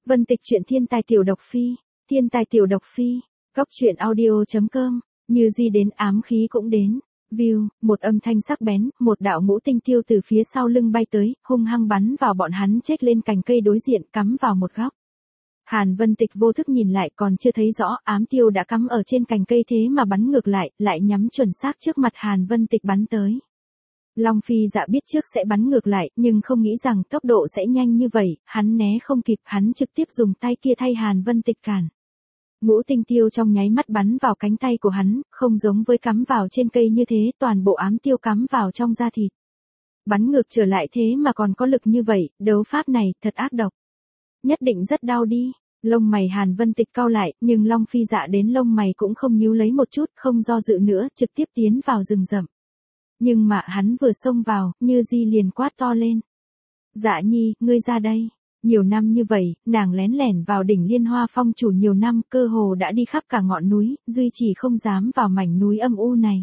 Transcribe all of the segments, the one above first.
Vân Tịch truyện thiên tài tiểu độc phi, thiên tài tiểu độc phi, góc truyện audio.com, như di đến ám khí cũng đến. View, một âm thanh sắc bén, một đạo ngũ tinh tiêu từ phía sau lưng bay tới, hung hăng bắn vào bọn hắn chết lên cành cây đối diện cắm vào một góc. Hàn Vân Tịch vô thức nhìn lại còn chưa thấy rõ ám tiêu đã cắm ở trên cành cây thế mà bắn ngược lại nhắm chuẩn xác trước mặt Hàn Vân Tịch bắn tới. Long Phi Dạ biết trước sẽ bắn ngược lại nhưng không nghĩ rằng tốc độ sẽ nhanh như vậy, hắn né không kịp, hắn trực tiếp dùng tay kia thay Hàn Vân Tịch cản. Ngũ tinh tiêu trong nháy mắt bắn vào cánh tay của hắn, không giống với cắm vào trên cây như thế, toàn bộ ám tiêu cắm vào trong da thịt. Bắn ngược trở lại thế mà còn có lực như vậy, đấu pháp này thật ác độc. Nhất định rất đau đi. Lông mày Hàn Vân Tịch cau lại, nhưng Long Phi Dạ đến lông mày cũng không nhíu lấy một chút, không do dự nữa, trực tiếp tiến vào rừng rậm. Nhưng mà hắn vừa xông vào, Như Di liền quát to lên. Dạ Nhi, ngươi ra đây. Nhiều năm như vậy, nàng lén lẻn vào đỉnh Liên Hoa Phong chủ nhiều năm, cơ hồ đã đi khắp cả ngọn núi, duy chỉ không dám vào mảnh núi âm u này.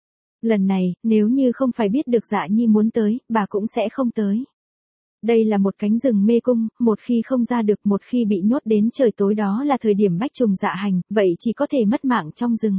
Lần này, nếu như không phải biết được Dạ Nhi muốn tới, bà cũng sẽ không tới. Đây là một cánh rừng mê cung, một khi không ra được, một khi bị nhốt đến trời tối đó là thời điểm bách trùng dạ hành, vậy chỉ có thể mất mạng trong rừng.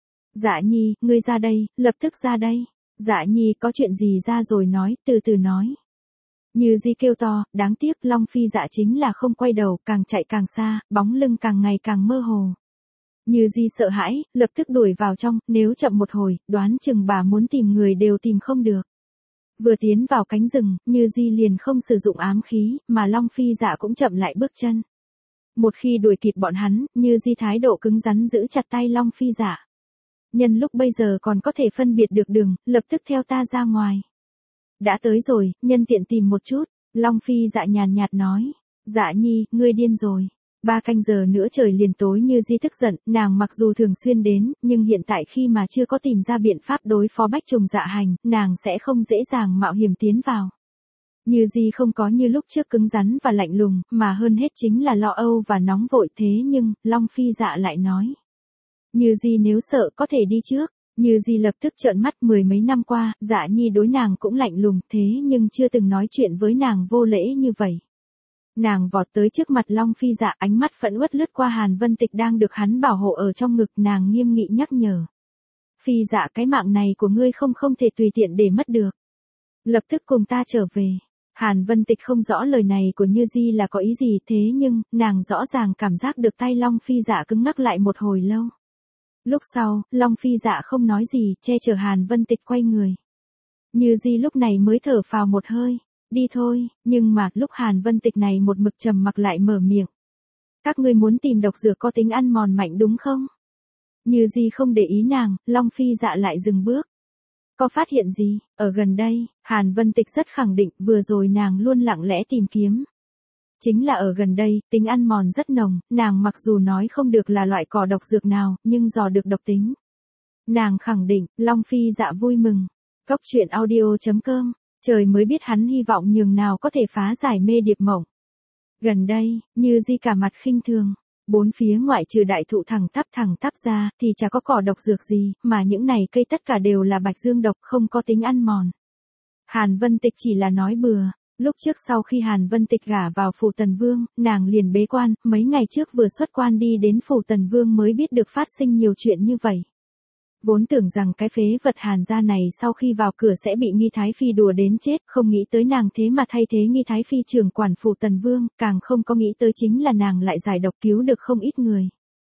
Dạ Nhi, ngươi ra đây, lập tức ra đây. Dạ Nhi có chuyện gì ra rồi nói, từ từ nói. Như Di kêu to, đáng tiếc Long Phi Dạ chính là không quay đầu, càng chạy càng xa, bóng lưng càng ngày càng mơ hồ. Như Di sợ hãi, lập tức đuổi vào trong, nếu chậm một hồi, đoán chừng bà muốn tìm người đều tìm không được. Vừa tiến vào cánh rừng, Như Di liền không sử dụng ám khí, mà Long Phi Dạ cũng chậm lại bước chân. Một khi đuổi kịp bọn hắn, Như Di thái độ cứng rắn giữ chặt tay Long Phi Dạ. Nhân lúc bây giờ còn có thể phân biệt được đường, lập tức theo ta ra ngoài. Đã tới rồi, nhân tiện tìm một chút, Long Phi Dạ nhàn nhạt nói. Dạ Nhi, ngươi điên rồi. 3 canh giờ nữa trời liền tối. Như Di tức giận, nàng mặc dù thường xuyên đến, nhưng hiện tại khi mà chưa có tìm ra biện pháp đối phó bách trùng dạ hành, nàng sẽ không dễ dàng mạo hiểm tiến vào. Như Di không có như lúc trước cứng rắn và lạnh lùng, mà hơn hết chính là lo âu và nóng vội, thế nhưng, Long Phi Dạ lại nói. Như Di nếu sợ có thể đi trước. Như Di lập tức trợn mắt, 10 mấy năm qua, Dạ Nhi đối nàng cũng lạnh lùng, thế nhưng chưa từng nói chuyện với nàng vô lễ như vậy. Nàng vọt tới trước mặt Long Phi Dạ, ánh mắt phẫn uất lướt qua Hàn Vân Tịch đang được hắn bảo hộ ở trong ngực, nàng nghiêm nghị nhắc nhở. Phi Dạ, cái mạng này của ngươi không thể tùy tiện để mất được. Lập tức cùng ta trở về. Hàn Vân Tịch không rõ lời này của Như Di là có ý gì, thế nhưng, nàng rõ ràng cảm giác được tay Long Phi Dạ cứng ngắc lại một hồi lâu. Lúc sau, Long Phi Dạ không nói gì, che chở Hàn Vân Tịch quay người. Như Di lúc này mới thở phào một hơi, đi thôi, nhưng mà lúc Hàn Vân Tịch này một mực trầm mặc lại mở miệng. Các ngươi muốn tìm độc dược có tính ăn mòn mạnh đúng không? Như Di không để ý nàng, Long Phi Dạ lại dừng bước. Có phát hiện gì? Ở gần đây, Hàn Vân Tịch rất khẳng định, vừa rồi nàng luôn lặng lẽ tìm kiếm. Chính là ở gần đây, tính ăn mòn rất nồng, nàng mặc dù nói không được là loại cỏ độc dược nào, nhưng dò được độc tính. Nàng khẳng định, Long Phi Dạ vui mừng. Góc truyện audio.com, trời mới biết hắn hy vọng nhường nào có thể phá giải mê điệp mộng. Gần đây, Như Di cả mặt khinh thường. Bốn phía ngoại trừ đại thụ thẳng tắp ra, thì chả có cỏ độc dược gì, mà những này cây tất cả đều là bạch dương độc, không có tính ăn mòn. Hàn Vân Tịch chỉ là nói bừa. Lúc trước sau khi Hàn Vân Tịch gả vào phủ Tần Vương, nàng liền bế quan, mấy ngày trước vừa xuất quan đi đến phủ Tần Vương mới biết được phát sinh nhiều chuyện như vậy. Vốn tưởng rằng cái phế vật Hàn gia này sau khi vào cửa sẽ bị Nghi Thái Phi đùa đến chết, không nghĩ tới nàng thế mà thay thế Nghi Thái Phi trưởng quản phủ Tần Vương, càng không có nghĩ tới chính là nàng lại giải độc cứu được không ít người.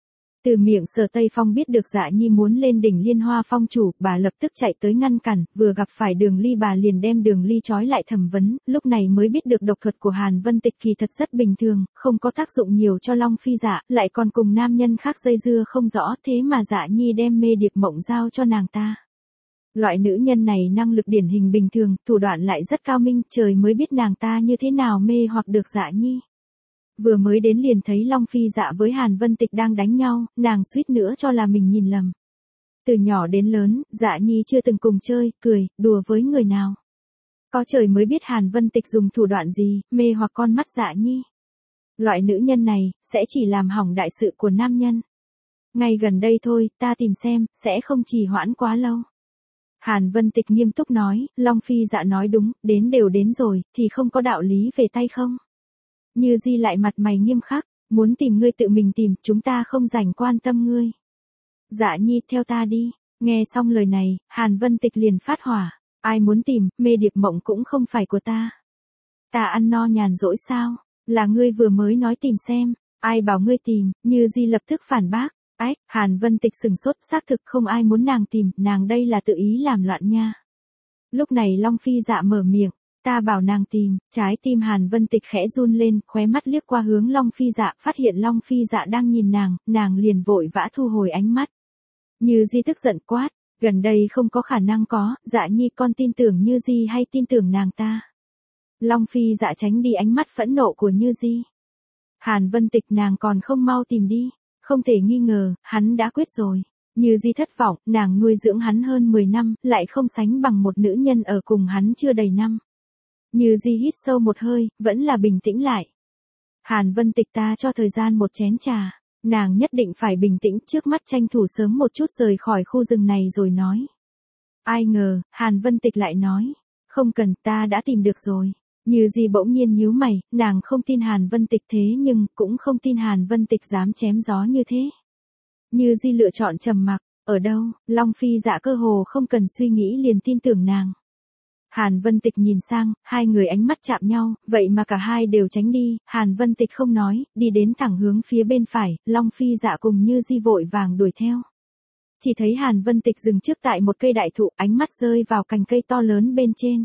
Từ miệng Sở Tây Phong biết được Dạ Nhi muốn lên đỉnh Liên Hoa Phong chủ, bà lập tức chạy tới ngăn cản, vừa gặp phải Đường Ly bà liền đem Đường Ly trói lại thẩm vấn, lúc này mới biết được độc thuật của Hàn Vân Tịch kỳ thật rất bình thường, không có tác dụng nhiều cho Long Phi Dạ, lại còn cùng nam nhân khác dây dưa không rõ, thế mà Dạ Nhi đem mê điệp mộng giao cho nàng ta. Loại nữ nhân này năng lực điển hình bình thường, thủ đoạn lại rất cao minh, trời mới biết nàng ta như thế nào mê hoặc được Dạ Nhi. Vừa mới đến liền thấy Long Phi Dạ với Hàn Vân Tịch đang đánh nhau, nàng suýt nữa cho là mình nhìn lầm. Từ nhỏ đến lớn, Dạ Nhi chưa từng cùng chơi, cười, đùa với người nào. Có trời mới biết Hàn Vân Tịch dùng thủ đoạn gì, mê hoặc con mắt Dạ Nhi. Loại nữ nhân này, sẽ chỉ làm hỏng đại sự của nam nhân. Ngay gần đây thôi, ta tìm xem, sẽ không trì hoãn quá lâu. Hàn Vân Tịch nghiêm túc nói, Long Phi Dạ nói đúng, đến đều đến rồi, thì không có đạo lý về tay không. Như Di lại mặt mày nghiêm khắc, muốn tìm ngươi tự mình tìm, chúng ta không rảnh quan tâm ngươi. Dạ Nhi theo ta đi. Nghe xong lời này, Hàn Vân Tịch liền phát hỏa. Ai muốn tìm, mê điệp mộng cũng không phải của ta. Ta ăn no nhàn rỗi sao? Là ngươi vừa mới nói tìm xem. Ai bảo ngươi tìm? Như Di lập tức phản bác. Ách, Hàn Vân Tịch sừng sốt, xác thực không ai muốn nàng tìm, nàng đây là tự ý làm loạn nha. Lúc này Long Phi Dạ mở miệng, ta bảo nàng tìm, trái tim Hàn Vân Tịch khẽ run lên, khóe mắt liếc qua hướng Long Phi Dạ, phát hiện Long Phi Dạ đang nhìn nàng liền vội vã thu hồi ánh mắt. Như Di tức giận quát, gần đây không có khả năng có, Dạ Nhi con tin tưởng Như Di hay tin tưởng nàng ta. Long Phi Dạ tránh đi ánh mắt phẫn nộ của Như Di. Hàn Vân Tịch nàng còn không mau tìm đi, không thể nghi ngờ, hắn đã quyết rồi. Như Di thất vọng, nàng nuôi dưỡng hắn hơn 10 năm, lại không sánh bằng một nữ nhân ở cùng hắn chưa đầy năm. Như Di hít sâu một hơi, vẫn là bình tĩnh lại. Hàn Vân Tịch ta cho thời gian một chén trà, nàng nhất định phải bình tĩnh, trước mắt tranh thủ sớm một chút rời khỏi khu rừng này rồi nói. Ai ngờ, Hàn Vân Tịch lại nói, không cần, ta đã tìm được rồi. Như Di bỗng nhiên nhíu mày, nàng không tin Hàn Vân Tịch thế nhưng cũng không tin Hàn Vân Tịch dám chém gió như thế. Như Di lựa chọn trầm mặc, ở đâu, Long Phi Dạ cơ hồ không cần suy nghĩ liền tin tưởng nàng. Hàn Vân Tịch nhìn sang, hai người ánh mắt chạm nhau, vậy mà cả hai đều tránh đi, Hàn Vân Tịch không nói, đi đến thẳng hướng phía bên phải, Long Phi Dạ cùng Như Di vội vàng đuổi theo. Chỉ thấy Hàn Vân Tịch dừng trước tại một cây đại thụ, ánh mắt rơi vào cành cây to lớn bên trên.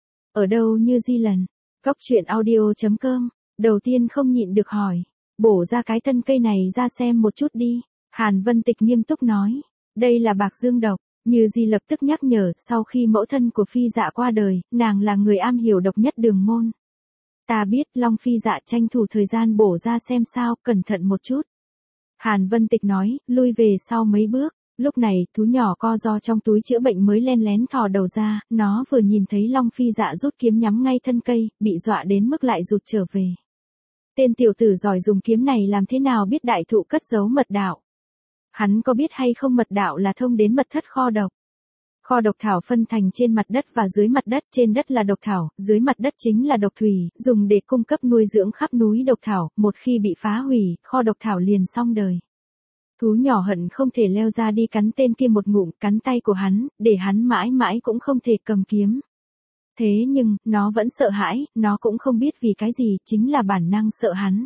Ở đâu Như Di lần? Góc truyện audio.com, đầu tiên không nhịn được hỏi, bổ ra cái thân cây này ra xem một chút đi. Hàn Vân Tịch nghiêm túc nói, đây là bạc dương độc. Như Di lập tức nhắc nhở, sau khi mẫu thân của Phi Dạ qua đời, nàng là người am hiểu độc nhất đường môn. Ta biết, Long Phi Dạ tranh thủ thời gian bổ ra xem sao, cẩn thận một chút. Hàn Vân Tịch nói, lui về sau mấy bước. Lúc này, thú nhỏ co ro trong túi chữa bệnh mới len lén thò đầu ra, nó vừa nhìn thấy Long Phi Dạ rút kiếm nhắm ngay thân cây, bị dọa đến mức lại rụt trở về. Tên tiểu tử giỏi dùng kiếm này làm thế nào biết đại thụ cất giấu mật đạo? Hắn có biết hay không mật đạo là thông đến mật thất kho độc? Kho độc thảo phân thành trên mặt đất và dưới mặt đất, trên đất là độc thảo, dưới mặt đất chính là độc thủy, dùng để cung cấp nuôi dưỡng khắp núi độc thảo, một khi bị phá hủy, kho độc thảo liền xong đời. Thú nhỏ hận không thể leo ra đi cắn tên kia một ngụm, cắn tay của hắn, để hắn mãi mãi cũng không thể cầm kiếm. Thế nhưng, nó vẫn sợ hãi, nó cũng không biết vì cái gì, chính là bản năng sợ hắn.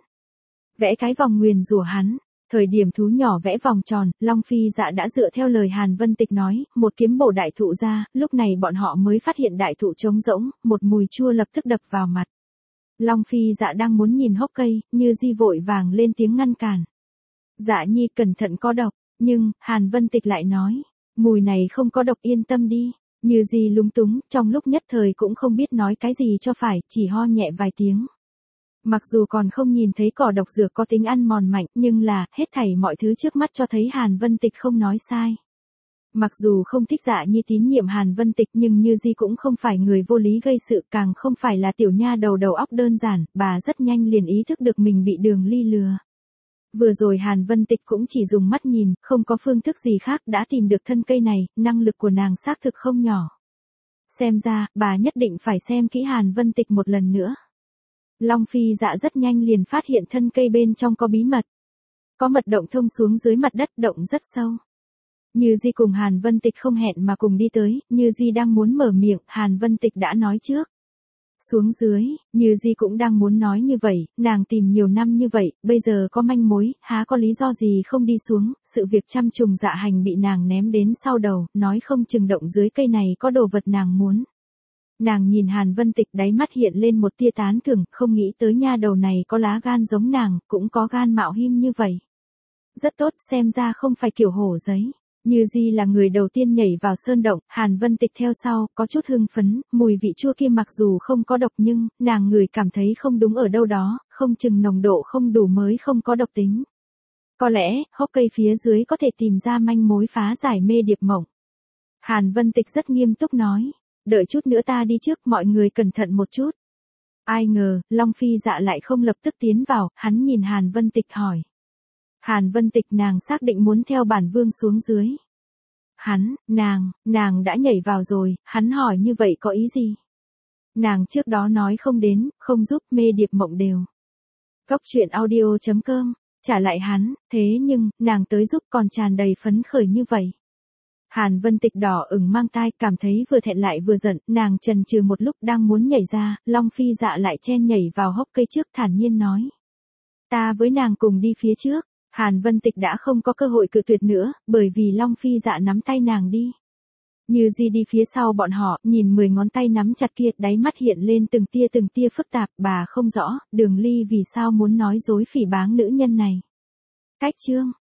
Vẽ cái vòng nguyền rủa hắn. Thời điểm thú nhỏ vẽ vòng tròn, Long Phi Dạ đã dựa theo lời Hàn Vân Tịch nói, một kiếm bổ đại thụ ra, lúc này bọn họ mới phát hiện đại thụ trống rỗng, một mùi chua lập tức đập vào mặt. Long Phi Dạ đang muốn nhìn hốc cây, Như Di vội vàng lên tiếng ngăn cản. Dạ Nhi cẩn thận có độc, nhưng, Hàn Vân Tịch lại nói, mùi này không có độc yên tâm đi. Như Di lúng túng, trong lúc nhất thời cũng không biết nói cái gì cho phải, chỉ ho nhẹ vài tiếng. Mặc dù còn không nhìn thấy cỏ độc dược có tính ăn mòn mạnh, nhưng là, hết thảy mọi thứ trước mắt cho thấy Hàn Vân Tịch không nói sai. Mặc dù không thích Dạ Nhi tín nhiệm Hàn Vân Tịch nhưng Như Di cũng không phải người vô lý gây sự, càng không phải là tiểu nha đầu óc đơn giản, bà rất nhanh liền ý thức được mình bị Đường Ly lừa. Vừa rồi Hàn Vân Tịch cũng chỉ dùng mắt nhìn, không có phương thức gì khác đã tìm được thân cây này, năng lực của nàng xác thực không nhỏ. Xem ra, bà nhất định phải xem kỹ Hàn Vân Tịch một lần nữa. Long Phi Dạ rất nhanh liền phát hiện thân cây bên trong có bí mật. Có mật động thông xuống dưới mặt đất, động rất sâu. Như Di cùng Hàn Vân Tịch không hẹn mà cùng đi tới, Như Di đang muốn mở miệng, Hàn Vân Tịch đã nói trước. Xuống dưới, Như Di cũng đang muốn nói như vậy, nàng tìm nhiều năm như vậy, bây giờ có manh mối, há có lý do gì không đi xuống, sự việc trăm trùng dạ hành bị nàng ném đến sau đầu, nói không chừng động dưới cây này có đồ vật nàng muốn. Nàng nhìn Hàn Vân Tịch, đáy mắt hiện lên một tia tán thưởng, không nghĩ tới nha đầu này có lá gan giống nàng, cũng có gan mạo hiểm như vậy. Rất tốt, xem ra không phải kiểu hổ giấy. Như Di là người đầu tiên nhảy vào sơn động, Hàn Vân Tịch theo sau, có chút hưng phấn, mùi vị chua kia mặc dù không có độc nhưng, nàng ngửi cảm thấy không đúng ở đâu đó, không chừng nồng độ không đủ mới không có độc tính. Có lẽ, hốc cây phía dưới có thể tìm ra manh mối phá giải mê điệp mộng. Hàn Vân Tịch rất nghiêm túc nói, đợi chút nữa ta đi trước, mọi người cẩn thận một chút. Ai ngờ, Long Phi Dạ lại không lập tức tiến vào, hắn nhìn Hàn Vân Tịch hỏi. Hàn Vân Tịch nàng xác định muốn theo bản vương xuống dưới. Nàng đã nhảy vào rồi, hắn hỏi như vậy có ý gì? Nàng trước đó nói không đến, không giúp mê điệp mộng đều. Góc chuyện audio.com, trả lại hắn, thế nhưng, nàng tới giúp còn tràn đầy phấn khởi như vậy. Hàn Vân Tịch đỏ ửng mang tai, cảm thấy vừa thẹn lại vừa giận, nàng chần chừ một lúc đang muốn nhảy ra, Long Phi Dạ lại chen nhảy vào hốc cây trước thản nhiên nói. Ta với nàng cùng đi phía trước. Hàn Vân Tịch đã không có cơ hội cự tuyệt nữa, bởi vì Long Phi Dạ nắm tay nàng đi. Như Di đi phía sau bọn họ, nhìn 10 ngón tay nắm chặt kia, đáy mắt hiện lên từng tia phức tạp, bà không rõ, Đường Ly vì sao muốn nói dối phỉ báng nữ nhân này. Cách chương